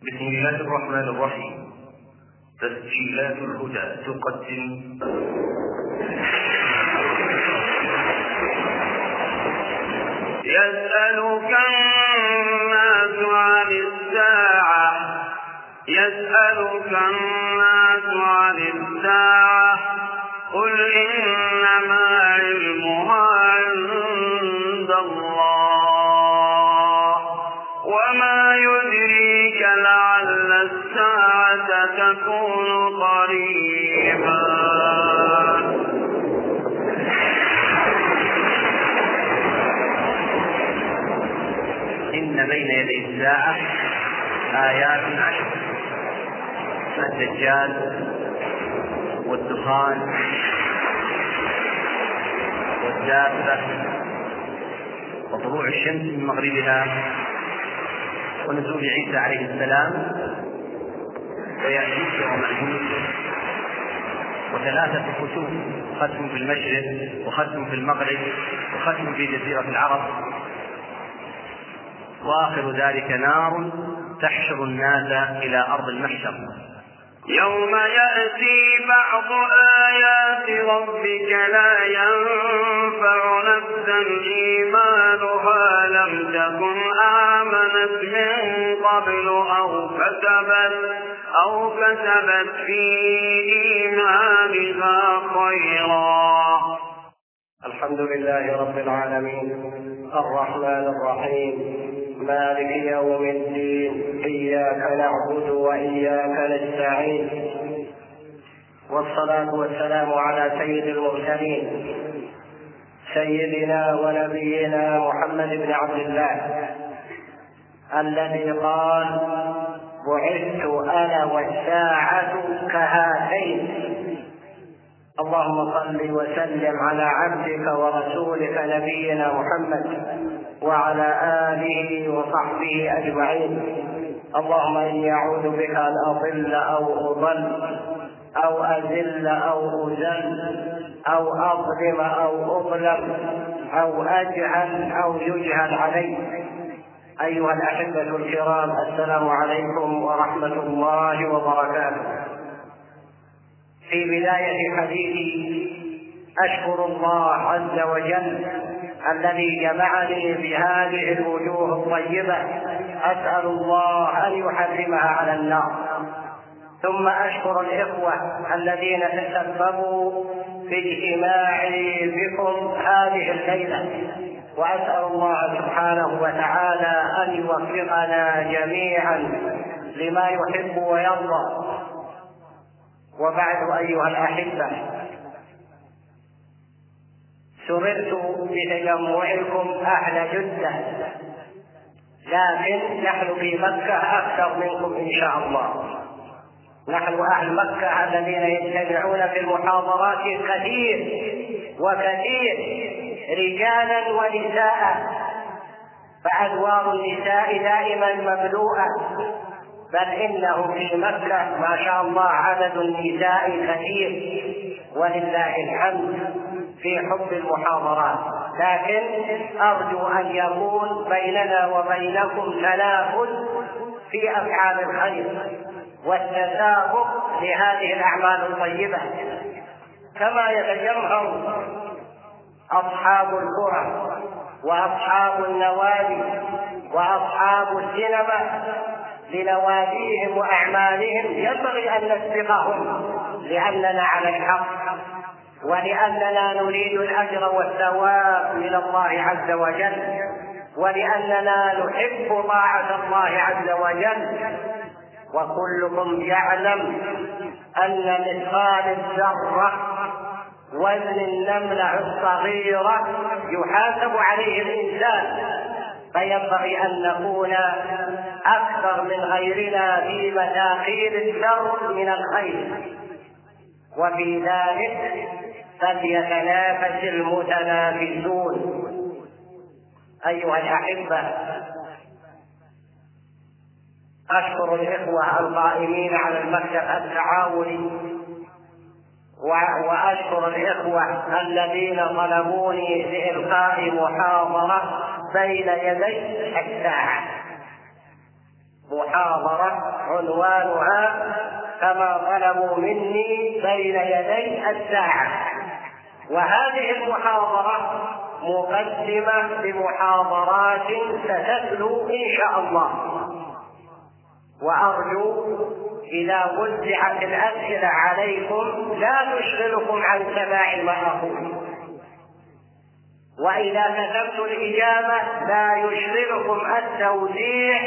بسم الله الرحمن الرحيم. تسجيلات الهدى تقدم يسألك الناس عن الساعة قل إنما علمها عند الله وما يدريك لعل الساعة تكون قريبا. إن بين يدي الساعة آيات عشر: الدجال والدخان والدابة وطلوع الشمس من مغربها ونزول عيسى عليه السلام ويأجوج ومأجوج وثلاثة خسوف: ختم في المشرق وختم في المغرب وختم في جزيرة العرب، وآخر ذلك نار تحشر الناس إلى أرض المحشر. يوم يأتي بعض آيات ربك لا ينفع نفسا إيمانها لم تكن آمنت من قبل أو كسبت في إيمانها خيرا. الحمد لله رب العالمين الرحمن الرحيم مالك يوم الدين، إياك نعبد وإياك نستعين، والصلاة والسلام على سيد المرسلين سيدنا ونبينا محمد بن عبد الله الذي قال: بعثت أنا والساعة كهاتين. اللهم صل وسلم على عبدك ورسولك نبينا محمد وعلى آله وصحبه أجمعين. اللهم إني أعوذ بك أن أضل أو أضل أو أذل أو أذل أو أظلم أو أظلم أو أجهل أو يجهل علي. أيها الأحبة الكرام، السلام عليكم ورحمة الله وبركاته. في بداية حديثي أشكر الله عز وجل الذي جمعني بهذه الوجوه الطيبة، أسأل الله أن يحرمها على النار. ثم أشكر الإخوة الذين تسببوا في اجتماعي بكم هذه الليلة، وأسأل الله سبحانه وتعالى أن يوفقنا جميعا لما يحب ويرضى. وبعد أيها الأحبة، سررت بتجمعكم أهل جدة، لكن نحن في مكة أكثر منكم إن شاء الله. نحن أهل مكة الذين يجتمعون في المحاضرات كثير وكثير، رجالا ونساء، فأدوار النساء دائما مملوءة، بل إنه في مكة ما شاء الله عدد النساء كثير ولله الحمد في حب المحاضرات. لكن أرجو أن يكون بيننا وبينكم تنافس في أفعال الخير والتسابق لهذه الأعمال الطيبة، كما يتجمهر أصحاب الكرة وأصحاب النوادي وأصحاب السينما لنواديهم وأعمالهم. ينبغي أن نسبقهم لأننا على الحق ولأننا نريد الأجر والثواب من الله عز وجل، ولأننا نحب طاعة الله عز وجل. وكلكم يعلم أن مثقال الذرة وزن النملة الصغيرة يحاسب عليه الإنسان، فينبغي أن نكون أكثر من غيرنا في مثاقيل الذر من الخير، وفي ذلك فليتنافس المتنافسون. أيها الأحبة، أشكر الإخوة القائمين على المكتب التعاوني، وأشكر الإخوة الذين طلبوني لإلقاء محاضرة بين يدي الساعة. محاضرة عنوانها كما طلبوا مني بين يدي الساعة، وهذه المحاضرة مقدمة لمحاضرات ستتلو إن شاء الله. وأرجو إذا وزعت الأسئلة عليكم لا تشغلكم عن سماع ما أقول، وإذا كتبت الإجابة لا يشغلكم التوزيع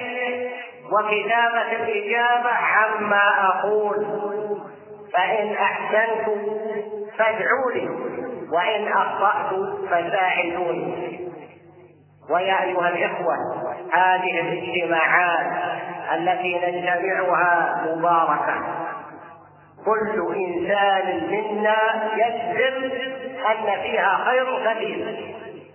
وكتابة الإجابة عما أقول، فإن أحسنت فادعوا لي وإن أخطأت فساعدوني. ويا أيها الإخوة، هذه الاجتماعات التي نجتمعها مباركة، كل إنسان منا يجزم أن فيها خير كثير.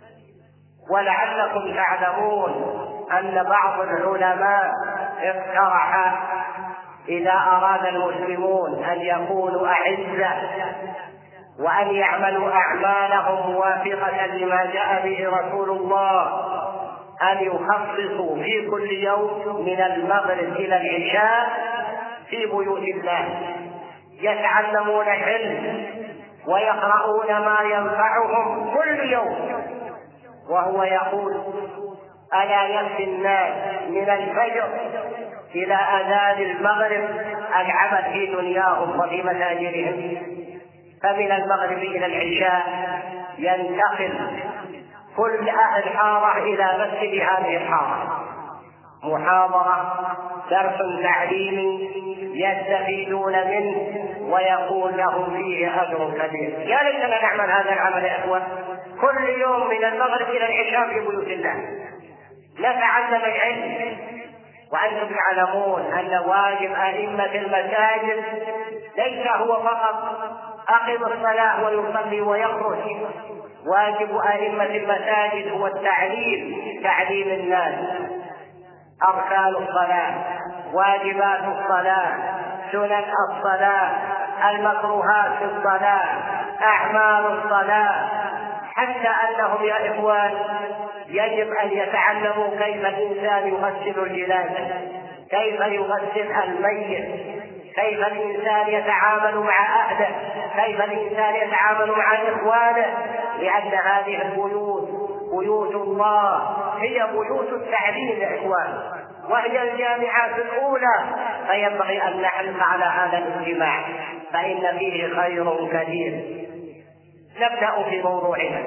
ولعلكم تعلمون أن بعض العلماء اقترح إذا أراد المسلمون أن يكونوا أعزة وأن يعملوا أعمالهم موافقة لما جاء به رسول الله، أن يخصصوا في كل يوم من المغرب إلى العشاء في بيوت الله يتعلمون العلم ويقرؤون ما ينفعهم كل يوم. وهو يقول: ألا يكفي الناس من الفجر إلى أذان المغرب العمل في دنياهم وفي مساجدهم، فمن المغرب إلى العشاء ينتقل كل أهل حارة إلى مسجد هذه الحارة، محاضرة، درس تعليمي يستفيدون منه ويكون لهم فيه أجر كبير. يا ليتنا نعمل هذا العمل يا إخوة كل يوم من المغرب إلى العشاء في بيوت الله نتعلم العلم. وأنتم تعلمون أن واجب أئمة المساجد ليس هو فقط أقم الصلاة ويصلي ويخرج، واجب أئمة المساجد هو التعليم، تعليم الناس أركان الصلاة، واجبات الصلاة، سنن الصلاة، المكروهات في الصلاة، أعمال الصلاة، حتى أنهم يا إخوان يجب أن يتعلموا كيف الإنسان يغسل الجنازة، كيف يغسل الميت، كيف الإنسان يتعامل مع أهله، كيف الإنسان يتعامل مع إخوانه، لأن هذه البيوت بيوت الله هي بيوت التعليم يا إخوان، وهي الجامعات الأولى، فينبغي أن نحرص على هذا الاجتماع فإن فيه خير كثير. نبدأ في موضوعنا.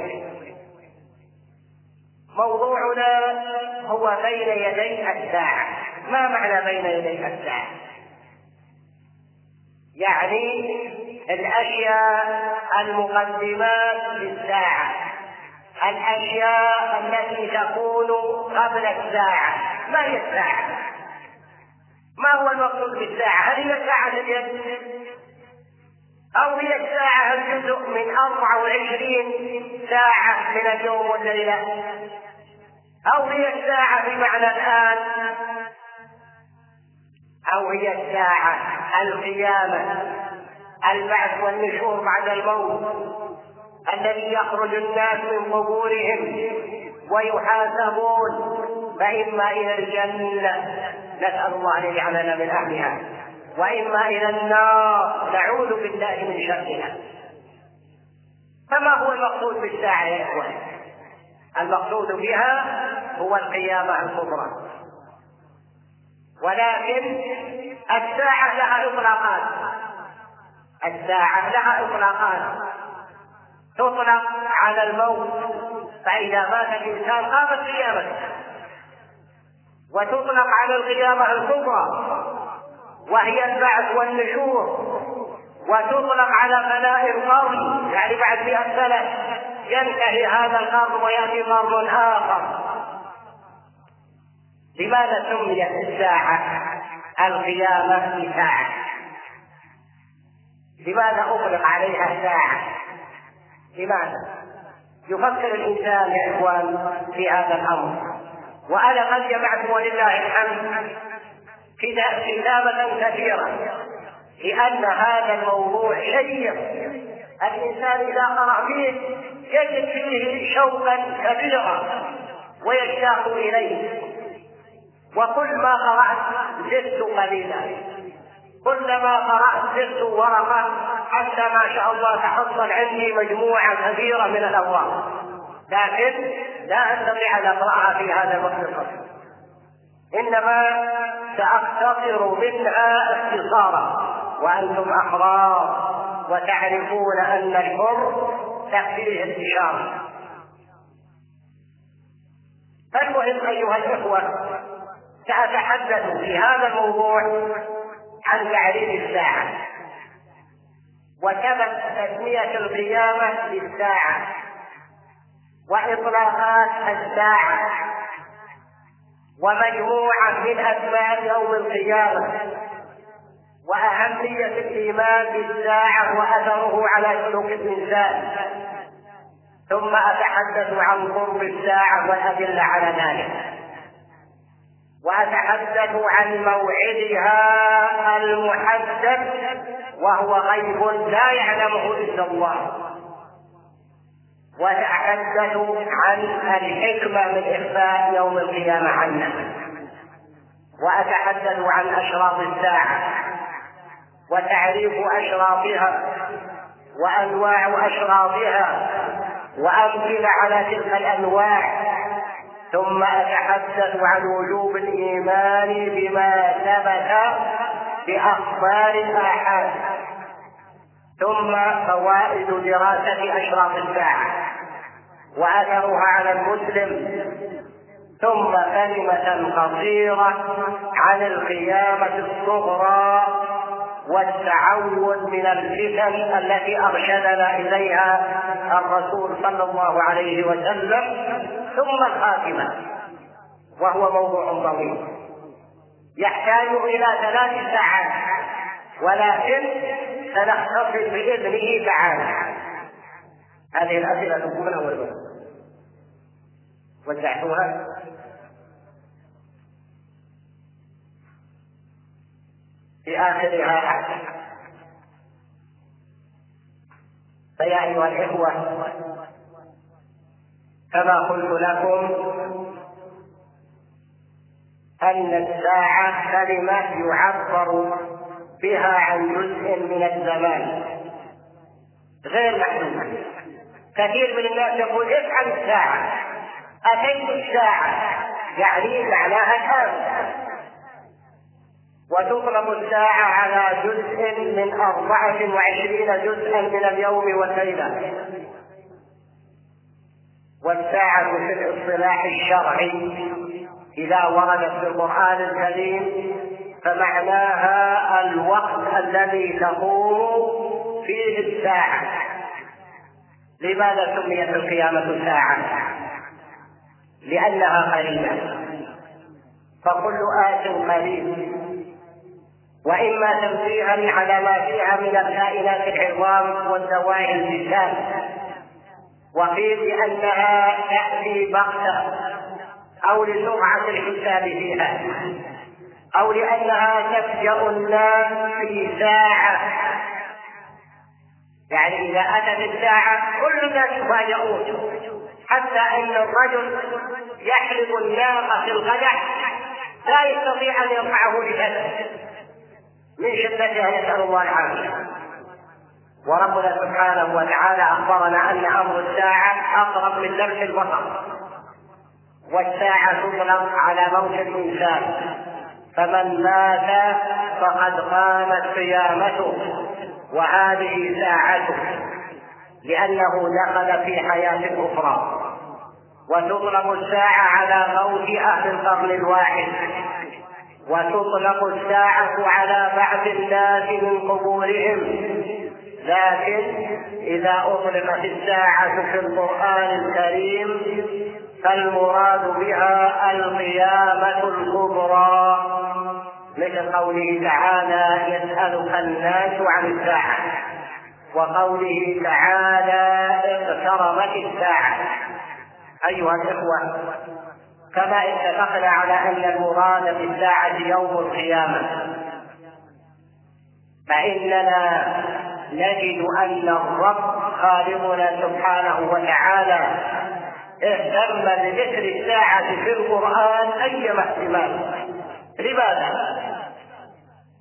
موضوعنا هو بين يدي الساعة. ما معنى بين يدي الساعة؟ يعني الأشياء المقدمات للساعة، الأشياء التي تكون قبل الساعة. ما هي الساعة؟ ما هو المقصود بالساعة؟ هل هي ساعة اليد؟ أو هي الساعة الجزء من 24 ساعة من اليوم والليلة؟ أو هي الساعة بمعنى الآن؟ أو هي الساعة القيامة، البعث والنشور بعد الموت، الذي يخرج الناس من قبورهم ويحاسبون، فإما إلى الجنة نسأل الله أن يجعلنا من أهلها، وإما إلى النار نعوذ بالله من شرها. فما هو المقصود بالساعة يا إخوان؟ المقصود بها هو القيامة الكبرى، ولكن الساعة لها إطلاقات. الساعة لها إطلاقات، تطلق على الموت، فإذا مات الإنسان قامت قيامته، وتطلق على القيامة الكبرى وهي البعث والنشور، وتطلق على فناء القرن، يعني بعد 100 سنة ينتهي هذا القرن ويأتي قرن آخر. لماذا سميت الساعة القيامة بساعة؟ لماذا أطلق عليها ساعة؟ لماذا؟ يفكر الإنسان يا إخوان في هذا الأمر. وأنا قد جمعت ولله الحمد كتابة كثيرة، لأن هذا الموضوع شيق، الإنسان إذا قرأ فيه يجد فيه شوقا كبيرا ويشتاق إليه. وكل ما قرأت زدت قليلا، كلما قرأت زدت ورقة حتى ما شاء الله تحصل عندي مجموعة كبيرة من الأبواب، لكن لا أستطيع أن أقرأها في هذا الوقت، إنما سأختصر منها اختصارا، وأنتم أحرار وتعرفون أن الحر تكفيه الإشارة. فالمهم أيها الإخوة، سأتحدث في هذا الموضوع عن تعريف الساعة وسبب تسمية القيامة بالساعة وإطلاقات الساعة ومجموعة من أسباب يوم القيامة وأهمية الإيمان بالساعة وأثره على سلوك الإنسان، ثم أتحدث عن قرب الساعة والأدلة على ذلك، وأتحدث عن موعدها المحدد وهو غيب لا يعلمه إلا الله، وأتحدث عن الحكمة من إخفاء يوم القيامة عنا، وأتحدث عن أشراط الساعة وتعريف أشراطها وأنواع أشراطها وأمثلة على تلك الأنواع، ثم أتحدث عن وجوب الإيمان بما ثبت بأخبار الآحاد، ثم فوائد دراسة أشراط الساعة وأثرها على المسلم، ثم كلمة قصيرة عن القيامة الصغرى والتعوذ من الفتن التي أرشدنا إليها الرسول صلى الله عليه وسلم، ثم الخاتمة، وهو موضوع طويل يحتاج إلى 3 ساعات، ولكن سنختصر بإذنه تعالى. هذه الأسئلة تكون أولا وزعتوها في آخرها. فيا أيها الإخوة، كما قلت لكم أن الساعة كلمة يعبر بها عن جزء من الزمان غير محدود. كثير من الناس يقول افعل الساعة، أتيت الساعة، يعني معناها الآن، وتطلب الساعة على جزء من 24 جزءا من اليوم والليلة. والساعة في الاصطلاح الشرعي إذا وردت في القرآن الكريم فمعناها الوقت الذي تقوم فيه الساعة. لماذا سميت القيامة ساعة؟ لأنها قريبة، فكل آت قريب، وإما تنبيها على ما فيها من الكائنات العظام والدواعي اللسان، وقيل لأنها تأتي بغتة أو لسرعة الحساب فيها، أو لأنها تفجأ الناس في ساعة، يعني إذا أتت الساعة كل الناس يفاجئون، حتى أن الرجل يحلب الناقة في القدح لا يستطيع أن يرفعه بيده من شدتها، نسأل الله العافية. وربنا سبحانه وتعالى أخبرنا أن أمر الساعة أقرب من لمح البصر، والساعة تطلق على موت الإنسان، فمن مات فقد قامت قيامته وهذه ساعته، لأنه دخل في حياة أخرى. وتطلق الساعة على موت أهل القرن الواحد، وتطلق الساعة على بعض الناس من قبورهم، لكن إذا أطلقت الساعة في القرآن الكريم فالمراد بها القيامة الكبرى، مثل قوله تعالى يسألك الناس عن الساعة، وقوله تعالى اقتربت الساعة. أيها الإخوة، كما اتفقنا على أن المراد بالساعة يوم القيامة، فإننا نجد أن الرب خالقنا سبحانه وتعالى اهتم بذكر الساعة في القرآن أيما اهتمام. لماذا؟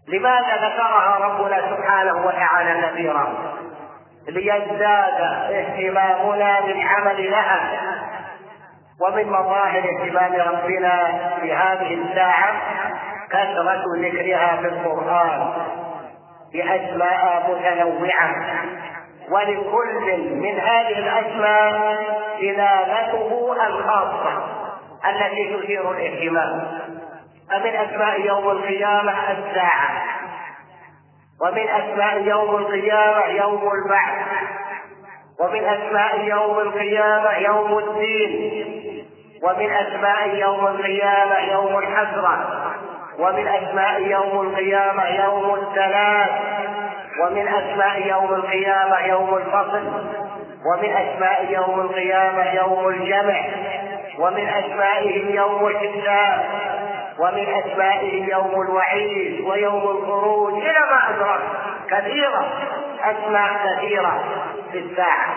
لماذا ذكرها ربنا سبحانه وتعالى كثيرا؟ ليزداد اهتمامنا بالعمل لها. ومن مظاهر اهتمام ربنا في هذه الساعة كثرة ذكرها في القرآن بأسماء متنوعة، ولكل من هذه الأسماء دلالته الخاصة التي تثير الاهتمام. فمن أسماء يوم القيامة الساعة، ومن أسماء يوم القيامة يوم البعث، ومن أسماء يوم القيامة يوم الدين، ومن أسماء يوم القيامة يوم الحسرة، ومن أسماء يوم القيامة يوم الثلاث، ومن أسماء يوم القيامة يوم الفصل، ومن أسماء يوم القيامة يوم الجمع، ومن أسمائه يوم الحساب، ومن أسمائه يوم الوعيد ويوم الخروج إلى ما أدرك. كثيرة، أسماء كثيرة في الساعة.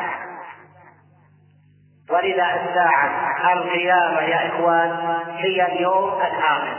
ولذا الساعة القيامة يا إخوان هي اليوم الآخر،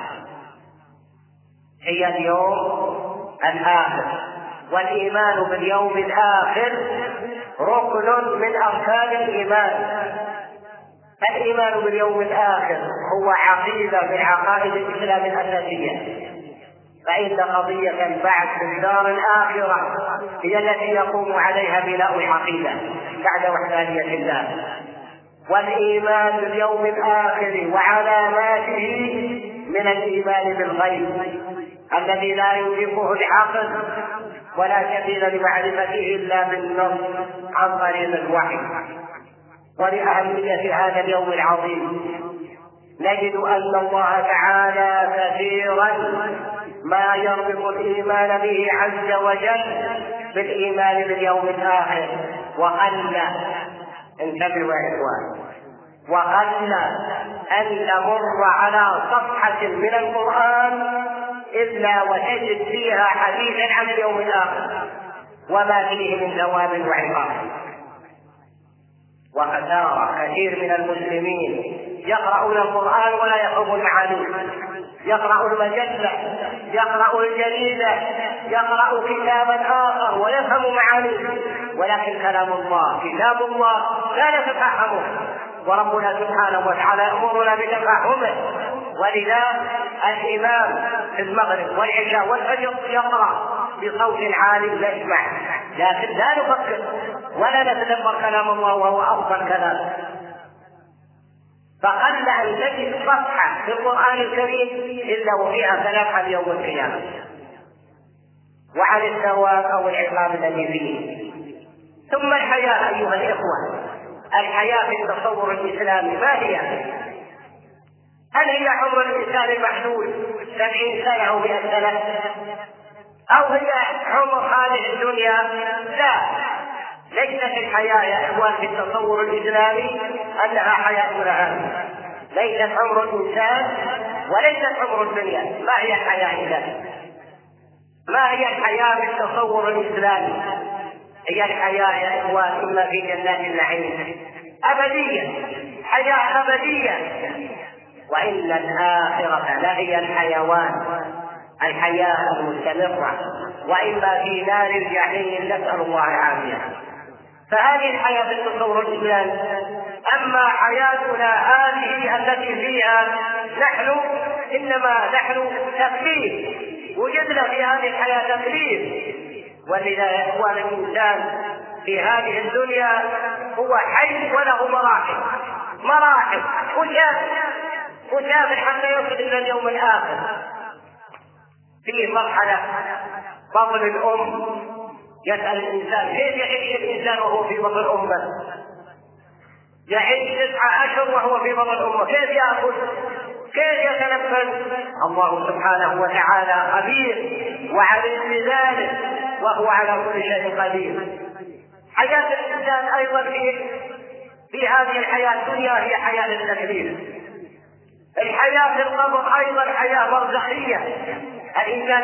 هي اليوم الآخر. والإيمان باليوم الآخر ركن من أركان الإيمان. الإيمان باليوم الآخر هو عقيدة من عقائد الإسلام الأساسية، فإن قضية بعد الدار الآخرة هي التي يقوم عليها بناء العقيدة بعد وحدانية الله. والإيمان باليوم الآخر وعلاماته من الإيمان بالغيب الذي لا يدركه العقل ولا سبيل لمعرفته إلا بالنص عن طريق الوحي. ولأهمية هذا اليوم العظيم نجد أن الله تعالى كثيرا ما يربط الإيمان به عز وجل بالإيمان باليوم الآخر. وقل، انتبهوا يا إخوان، وقل أن تمر على صفحة من القرآن إلا وتجد فيها حديثا عن اليوم الآخر وما فيه من ثواب وعقاب. وخسارة كثير من المسلمين يقرؤون القرآن ولا يفهمون معانيه، يقرأ المجلة، يقرأ الجريدة، يقرأ كتابا آخر ويفهم معانيه، ولكن كلام الله كتاب الله لا نتفهمه، وربنا سبحانه وتعالى يأمرنا بتفهمه. ولذا الإمام في المغرب والعشاء والفجر يقرأ بصوت عالي نسمع، لكن لا نفكر ولا نتدبر كلام الله وهو أفضل كلام. فقل أن تجد صفحة في القرآن الكريم إلا وفيها كلام عن يوم القيامة وعن الثواب أو العقاب الذي فيه. ثم الحياة أيها الإخوة، الحياة في التصور الإسلامي ما هي؟ هل هي عمر الإنسان المحدود 70 سنة أو 100 سنة؟ أو هي عمر هذه الدنيا؟ لا، ليست الحياة يا إخوان في التصور الإسلامي أنها حياتنا هذه، ليست عمر الإنسان وليست عمر الدنيا. ما هي الحياة إذا؟ ما هي الحياة في التصور الإسلامي؟ هي الحياة يا إخوان إما في جنات النعيم أبدية، حياة أبدية، وإن الآخرة لهي الحيوان، الحياة المستمرة، وإما في نار الجحيم، نسأل الله العافية. فهذه الحياة في التصور الإسلامي. أما حياتنا هذه التي فيها نحن إنما نحن تكليف، وجدنا في هذه الحياة تكليف. ولذا يا إخوان الإنسان في هذه الدنيا هو حي وله مراحل وشاف حتى يصل إلى اليوم الآخر. فيه مرحلة بطن الأم، يسأل الإنسان كيف يعيش الإنسان وهو في بطن أمه؟ يعيش 9 أشهر وهو في بطن أمه، كيف يأكل؟ كيف يتنفس؟ الله سبحانه وتعالى خبير وعليم بذلك، وهو على كل شيء قدير. حياة الإنسان أيضا في هذه الحياة الدنيا هي حياة التكليف. الحياة في القبر أيضا حياة برزخية، الإنسان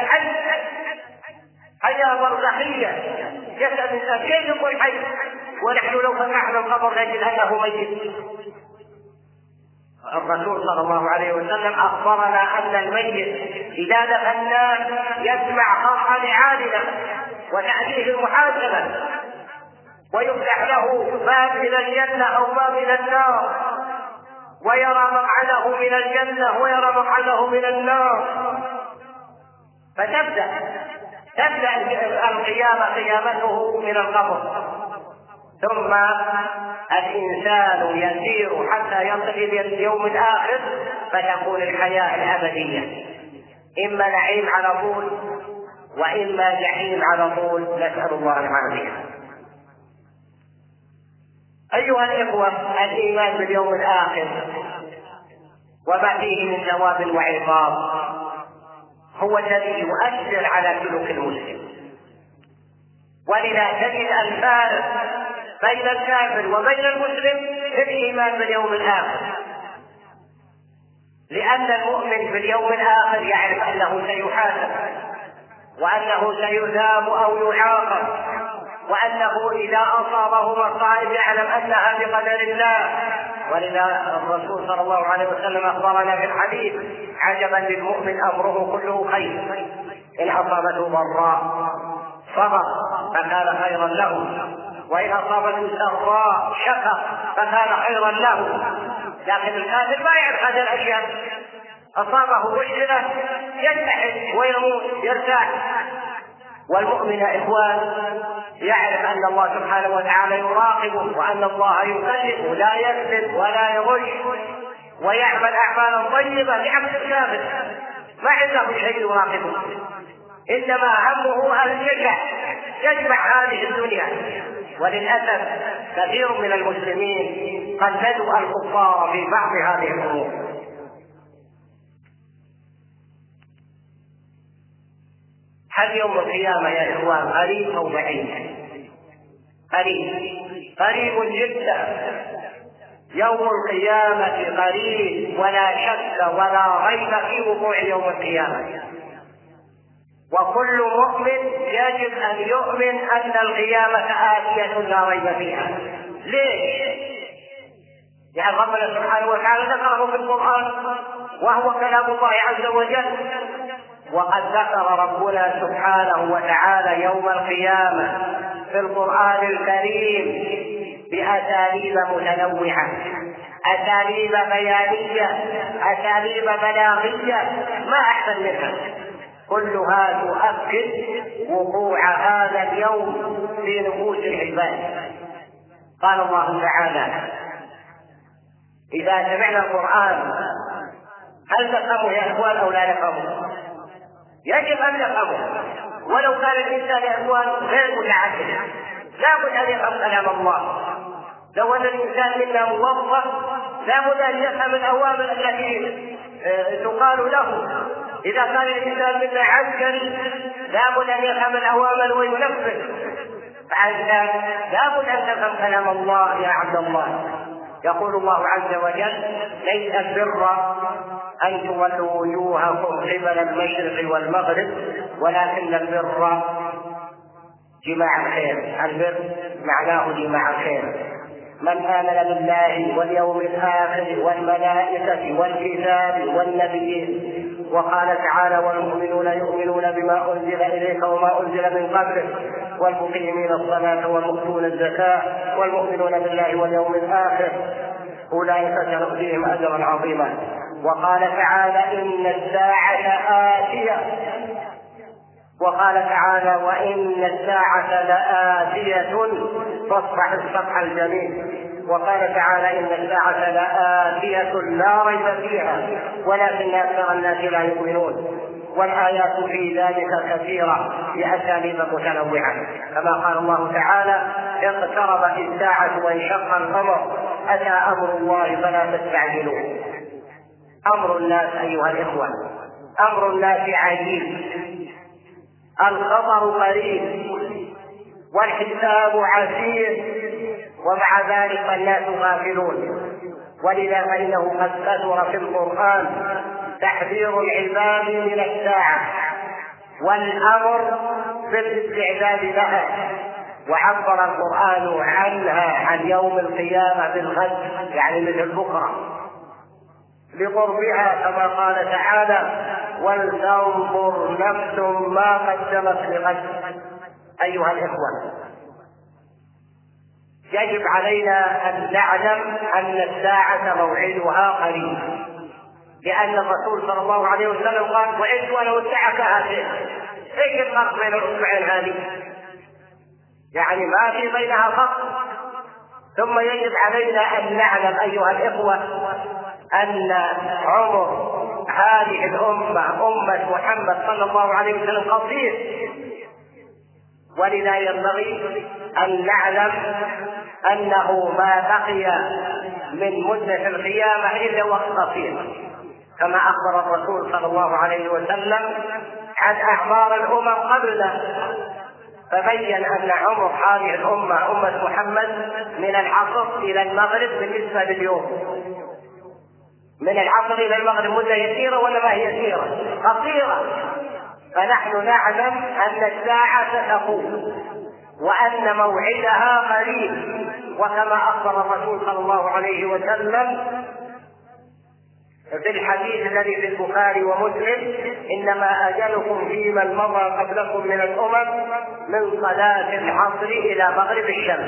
حياة برزخية. يسأل الإنسان كيف يكون حي ونحن لو فتحنا القبر نجد أنه ميت؟ الرسول صلى الله عليه وسلم أخبرنا أن الميت إذا دفناه يسمع خرق نعالنا وتأتيه المحاسبة ويفتح له باب إلى الجنة أو باب إلى النار، ويرى مقعده من الجنة ويرى مقعده من النار. فتبدأ القيامة قيامته من القبر، ثم الإنسان يسير حتى يصل إلى اليوم الآخر فتكون الحياة الأبدية، إما نعيم على طول وإما جحيم على طول، نسأل الله العافية. أيها الإخوة، الإيمان باليوم الآخر وما فيه من ثواب وعقاب هو الذي يؤثر على سلوك المسلم، ولذا تجد الفارق بين الكافر وبين المسلم في الإيمان باليوم الآخر، لأن المؤمن في اليوم الآخر يعرف أنه سيحاسب وأنه سيثاب أو يعاقب، وأنه إذا أصابه مصائب يعلم أنها بقدر الله. ولذا الرسول صلى الله عليه وسلم أخبرنا في الحديث: عجبا للمؤمن أمره كله خير، إن أصابته ضراء صبر فكان خيرا له، وإن أصابته سراء شكر فكان خيرا له. لكن الكافر ما يعرف هذه الأشياء، أصابه مشكلة ينتحر ويموت يرتاح. والمؤمن يا إخوان يعرف أن الله سبحانه وتعالى يراقبه، وأن الله يكلمه لا يكذب ولا يغش، ويعمل أعمالا طيبة بعكس الكافر ما عنده شيء يراقبه، إنما همه أن يجمع هذه الدنيا. وللأسف كثير من المسلمين قلدوا الكفار في بعض هذه الأمور. هل يوم القيامة يا إخوان قريب أو بعيد؟ قريب جدا. يوم القيامة قريب ولا شك ولا ريب في وقوع يوم القيامة، وكل مؤمن يجب أن يؤمن أن القيامة آتية لا ريب فيها. ليش؟ لأن ربنا سبحانه وتعالى ذكره في القرآن وهو كلام الله عز وجل، وقد ذكر ربنا سبحانه وتعالى يوم القيامة في القرآن الكريم بأساليب متنوعة، أساليب بيانية، أساليب بلاغية ما أحسن منها، كلها تؤكد وقوع هذا اليوم في نفوس العباد. قال الله تعالى: إذا سمعنا القرآن هل نفهمه يا إخوان أو لا نفهمه؟ يجب أن نفهمه، ولو كان الإنسان يا إخوان غير متعدد لا بد أن يفهم كلام الله. لو أن الإنسان منا موظف لا بد أن يفهم الأوامر التي تقال له. إذا كان الإنسان منا عسكري لا بد أن يفهم الأوامر وينفذ. فأنت لا بد أن تفهم كلام الله يا عبد الله. يقول الله عز وجل: ليس البر أن تولوا وجوهكم قبل المشرق والمغرب ولكن البر جماع الخير. البر معناه جماع الخير. من آمن بالله واليوم الآخر والملائكة والكتاب والنبيين. وقال تعالى: والمؤمنون يؤمنون بما أنزل إليك وما أنزل من قبلك والمقيمين الصلاة والمؤتون الزكاة والمؤمنون بالله واليوم الآخر أولئك سنؤتيهم أجرا عظيما. وقال تعالى: إن الساعة آتية. وقال تعالى: وإن الساعة لآتية فاصفح الصفح الجميل. وقال تعالى: إن الساعة لآتية لا ريب فيها ولكن أكثر الناس لا يؤمنون. والآيات في ذلك كثيرة بأساليب متنوعة، كما قال الله تعالى: اقتربت الساعة وانشق القمر أتى أمر الله فلا تستعجلوه. أمر الناس أيها الإخوة أمر الناس عجيب، الخطر قريب والحساب عسير، ومع ذلك الناس غافلون. ولذا فإنه قد كثر في القرآن تحذير العباد من الساعة والأمر بالاستعداد لها، وعبر القرآن عنها عن يوم القيامة بالغد، يعني مثل بكرة. لقربها كما قال تعالى: ولتنظر نفس ما قدمت لغد. أيها الإخوة، يجب علينا أن نعلم أن الساعة موعدها قريب، لأن الرسول صلى الله عليه وسلم قال: وعدت ولو الساعة كهاتين. ايش الفرق بين الأسبوعين هذه؟ يعني ما في بينها فرق. ثم يجب علينا أن نعلم أيها الإخوة أن عمر هذه الأمة، أمة محمد صلى الله عليه وسلم، قصير، ولذا ينبغي أن نعلم أنه ما بقي من مدة القيامة إلا وقت قصير، كما أخبر الرسول صلى الله عليه وسلم عن أعمار الأمم قبلنا، فبين أن عمر هذه الأمة، أمة محمد، من العصر إلى المغرب بالنسبة لليوم. من العصر إلى المغرب مدة يسيرة ولا ما هي يسيرة؟ قصيرة. فنحن نعلم أن الساعة ستقوم وأن موعدها قريب، وكما أخبر الرسول صلى الله عليه وسلم في الحديث الذي في البخاري ومسلم: إنما أجلكم فيما مضى قبلكم من الأمم من صلاة العصر إلى مغرب الشمس.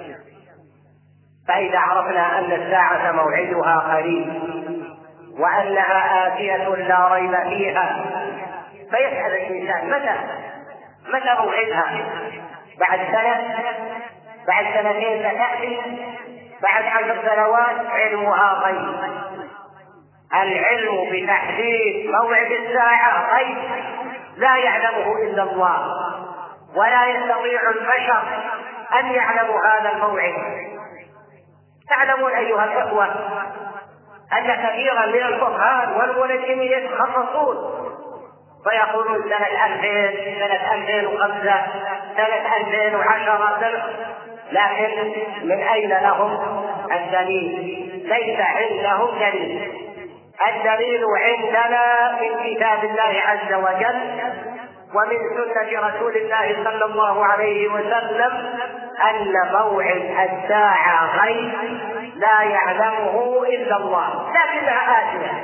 فإذا عرفنا أن الساعة موعدها قريب وأنها آتية لا ريب فيها، فيسأل الإنسان: متى موعدها؟ بعد سنة؟ بعد سنتين ستأتي؟ بعد 10 سنوات؟ علمها غيب. العلم بتحديد موعد الساعة غيب لا يعلمه إلا الله، ولا يستطيع البشر أن يعلموا هذا الموعد. تعلمون أيها الأخوة أن كثيرا من الفقهاء والمنجمين يتخصصون فيقولون سنة 2000، سنة 2005، سنة 2010، لكن من أين لهم الدليل؟ ليس عندهم دليل. الدليل عندنا من كتاب الله عز وجل ومن سنة رسول الله صلى الله عليه وسلم أن موعد الساعة غيب لا يعلمه إلا الله، لكنها آتية.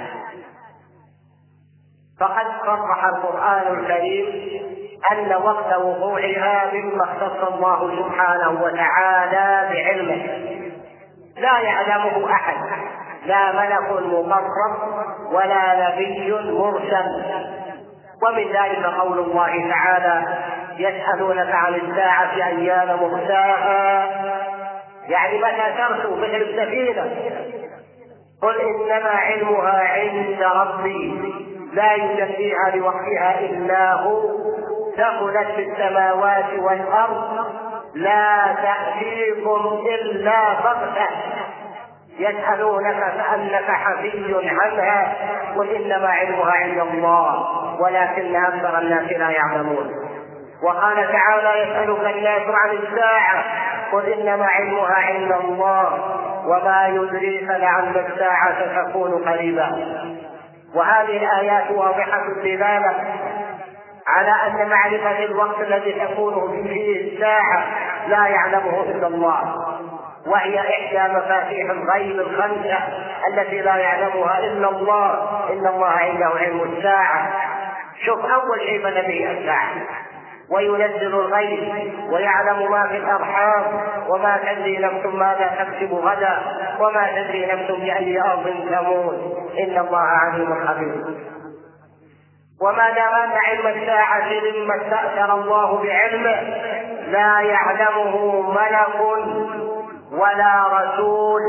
فقد صرح القرآن الكريم أن وقت وقوعها مما اختص الله سبحانه وتعالى بعلمه، لا يعلمه أحد، لا ملك مقرب ولا نبي مرسل. ومن ذلك قول الله تعالى: يسألونك عن الساعة أيان مرساها، يعني متى ترسو مثل السفينة. قل إنما علمها عند ربي لا يجليها لوقتها إلا هو، ثقلت في السماوات والأرض لا تأتيكم إلا بغتة، يسألونك كأنك حفي عنها، قل إنما علمها عند الله ولكن أكثر الناس لا يعلمون. وقال تعالى: يسألك الناس عن الساعة قل إنما علمها عند الله وما يدريك لعل الساعة تكون قريبا. وهذه الآيات واضحة الدلالة على أن معرفة الوقت الذي تكون فيه الساعة لا يعلمه إلا الله، وهي إحدى مفاتيح الغيب الخمسة التي لا يعلمها إلا الله. إن الله عنده علم الساعة. شوف، أول شيء بدأ به الساعة، وينزل الغيب ويعلم ما في الأرحام وما تدري نفس ماذا تكسب غدا وما تدري نفس بأي أرض تموت، إن الله عليم خبير. وما دام أن علم الساعة مما استأثر الله بعلمه لا يعلمه ملك ولا رسول،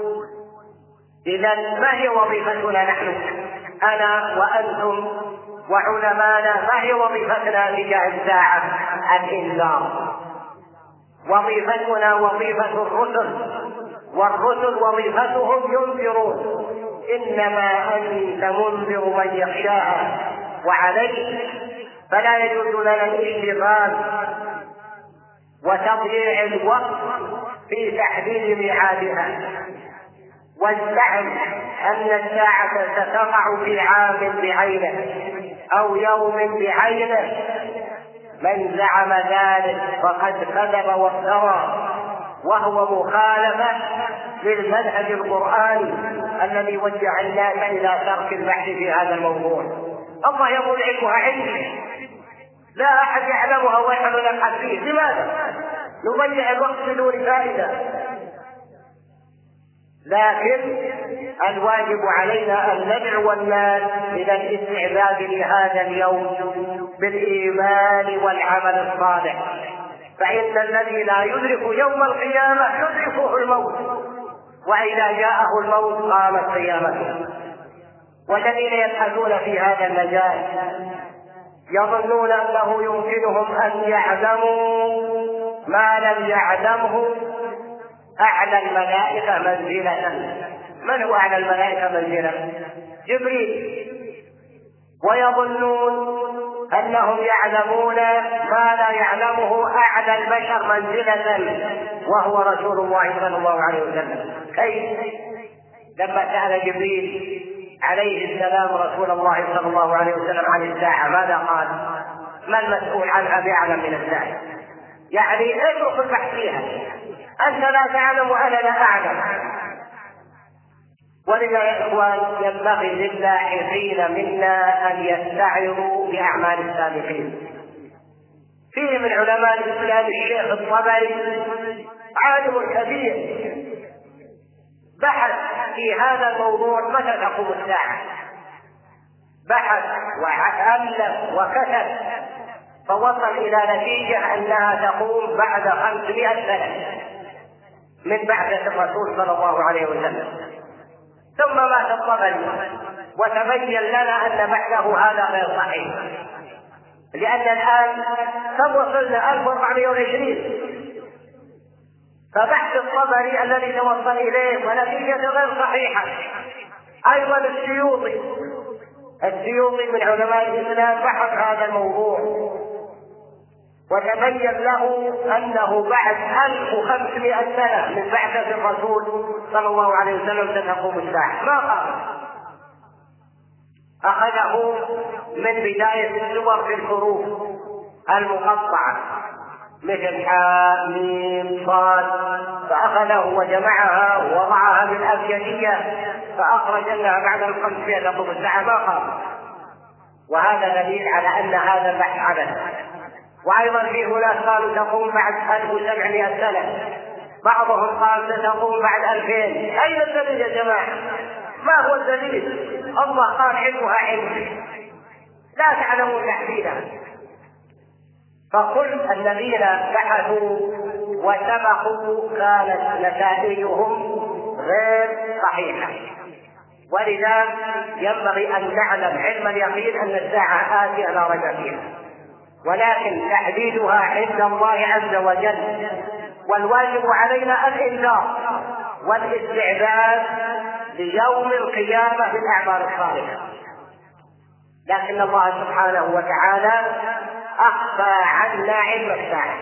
إذن ما هي وظيفتنا نحن، أنا وأنتم وعلمانا؟ ما هي وظيفتنا تجاه الساعة؟ الإنذار. وظيفتنا وظيفة الرسل، والرسل وظيفتهم ينذرون. إنما أنت منذر من يخشاها، وعليه فلا يجوز لنا الاشتغال وتضييع الوقت في تحديد ميعادها والزعم أن الساعة ستقع في عام بعينه أو يوم بعينه. من زعم ذلك فقد كذب وافترى، وهو مخالفة للمنهج القرآني الذي وجه الناس إلى ترك البحث في هذا الموضوع. الله يقول علمها عندي، لا أحد يعلمها ونحن نبحث فيه. لماذا نضيع الوقت بدون فائدة؟ لكن الواجب علينا أن ندعو الناس إلى الاستعداد لهذا اليوم بالإيمان والعمل الصالح، فإن الذي لا يدرك يوم القيامة يدركه الموت، وإذا جاءه الموت قامت قيامته. والذين يبحثون في هذا المجال يظنون أنه يمكنهم أن يعلموا ما لم يعلمه أعلى الملائكة منزلة. من هو أعلى الملائكة منزلة؟ جبريل. ويظنون أنهم يعلمون ما لا يعلمه أعلى البشر منزلة وهو رسول الله صلى الله عليه وسلم. كيف؟ لما سأل جبريل عليه السلام رسول الله صلى الله عليه وسلم عن الساعة ماذا قال؟ ما المسؤول عنها بأعلم من الساعة؟ يعني اترك البحث فيها، أنت لا تعلم وأنا لا أعلم. ولذا يا إخوان ينبغي للاحقين منا أن يستعرضوا بأعمال السابقين. فيه من علماء الإسلام الشيخ الطبري عالم كبير بحث في هذا الموضوع متى تقوم الساعة، بحث وألف وكتب، فوصل إلى نتيجة أنها تقوم بعد 500 سنة من بعثة الرسول صلى الله عليه وسلم. ثم مات الطبري وتبين لنا أن بعده هذا غير صحيح، لأن الآن كم وصلنا 1420، فبحث الطبري الذي توصل إليه ونتيجة غير صحيحة. أيضا السيوطي من علماء الإسلام بحث هذا الموضوع وتبين له أنه بعد 1500 سنة من بعثة الرسول صلى الله عليه وسلم ستقوم الساعة. ما قال، أخذه من بداية السور في الحروف المقطعة مثل حاء ميم صاد، فأخذه وجمعها ووضعها بالأبجدية فأخرج أنها بعد 500 تقوم الساعة. ما قال، وهذا دليل على أن هذا البحث عبث. وأيضا في هناك قالوا تقوم بعد 1700 سنة، بعضهم قال ستقوم بعد 2000. أين الدليل يا جماعة؟ ما هو الدليل؟ الله قال علمها عندي، لا تعلمون تحديدا. فكل الذين بحثوا وسبقوا كانت نتائجهم غير صحيحة، ولذا ينبغي أن نعلم علم اليقين أن الساعة آتية لا ريب فيها، ولكن تحديدها عند الله عز وجل، والواجب علينا الإنذار والاستعداد ليوم القيامة بالأعمال الصالحة. لكن الله سبحانه وتعالى أخفى عنا علم الساعة،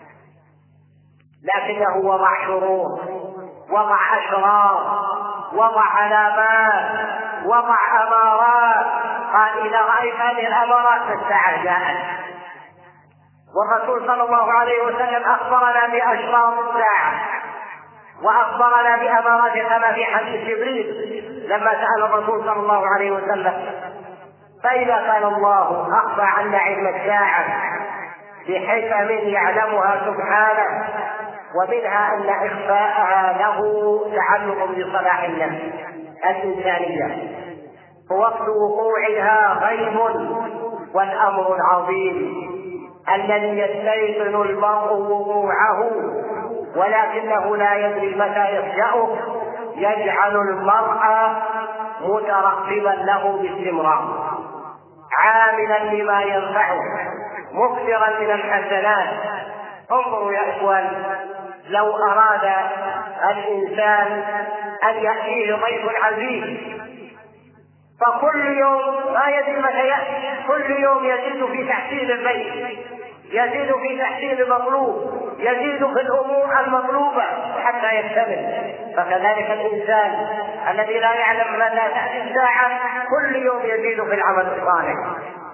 لكنه وضع شروط، وضع أشرار، وضع علامات، وضع أمارات. قال إذا رأيت هذه الأمارات فالساعة جاءت. والرسول صلى الله عليه وسلم أخبرنا بأشراط الساعة وأخبرنا بأمارات كما في حديث جبريل لما سأل الرسول صلى الله عليه وسلم. فإذا كان الله أخفى عنا علم الساعة بحكم يعلمها سبحانه، ومنها أن إخفاءها له تعلق بصلاح النفس الإنسانية، فوقت وقوعها غيب والأمر العظيم الذي يستيقن المرء وقوعه ولكنه لا يدري متى يفجأه، يجعل المرء مترقبا له باستمرار، عاملا لما ينفعه، مكثرا من الحسنات. انظروا يا إخوان، لو أراد الإنسان أن يأتيه ضيف عزيز فكل يوم ما يدري متى يأتي، كل يوم يزيد في تحسين البيت، يزيد في تحسين المطلوب، يزيد في الأمور المطلوبة حتى يكتمل. فكذلك الإنسان الذي لا يعلم متى تأتي الساعة كل يوم يزيد في العمل الصالح.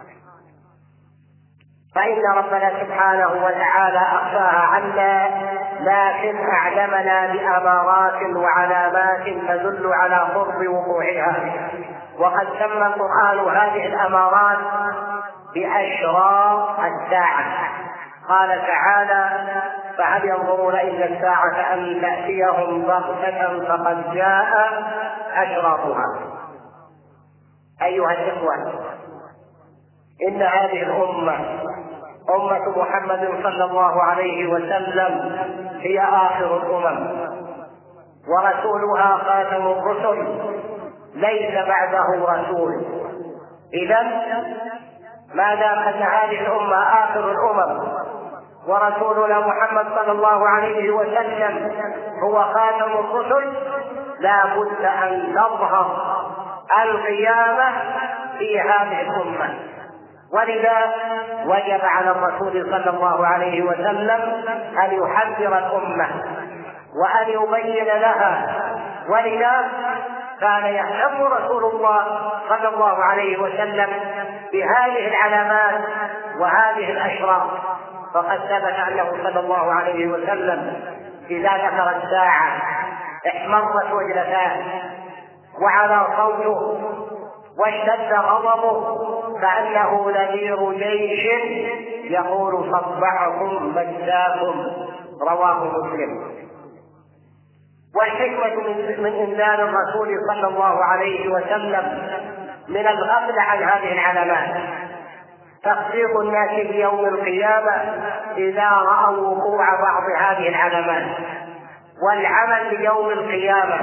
فإن ربنا سبحانه وتعالى أخفاها عنا لكن أعلمنا بأمارات وعلامات تدل على قرب وقوعها. وقد سمى القرآن هذه الأمارات بأشراط الساعة. قال تعالى: فهل ينظرون إلا الساعة أن تأتيهم بغتة فقد جاء أشراطها. أيها الإخوة، إن هذه الأمة أمة محمد صلى الله عليه وسلم هي آخر الأمم، ورسولها خاتم الرسل، ليس بعده رسول. إذن ما دام أن هذه الأمة آخر الأمم ورسولنا محمد صلى الله عليه وسلم هو خاتم الرسل، لا بد أن تظهر القيامة في هذه الأمة. ولذا وجب على الرسول صلى الله عليه وسلم أن يحذر الأمة وأن يبين لها. ولذا كان يهتم رسول الله صلى الله عليه وسلم بهذه العلامات وهذه الأشراط. فقد ثبت أنه صلى الله عليه وسلم إذا ذكر الساعة احمرت وجنتاه وعلى صوته واشتد غضبه كأنه نذير جيش يقول: صبحكم مساكم. رواه مسلم. والحكمة من إنذار الرسول صلى الله عليه وسلم من الغفلة عن هذه العلامات تخطيط الناس في يوم القيامة إذا رأوا وقوع بعض هذه العلامات، والعمل ليوم القيامة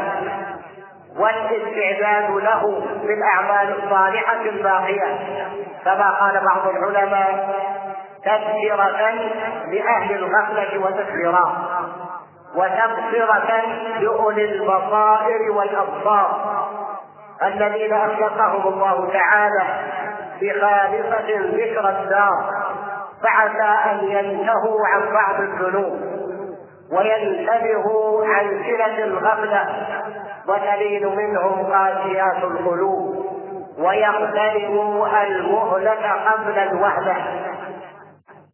والاستعداد له بالأعمال الصالحة الباقية، كما قال بعض العلماء: تذكرة لأهل الغفلة والإصرار، وتبصرة لأولي البصائر والأبصار الذين أخلقهم الله تعالى بخالصة ذكر الدار، فعسى أن ينتهوا عن بعض الذنوب وينتبهوا عن سلة الغفلة، وتلين منهم قاسيات القلوب، ويغتنموا المهلة قبل الوهلة،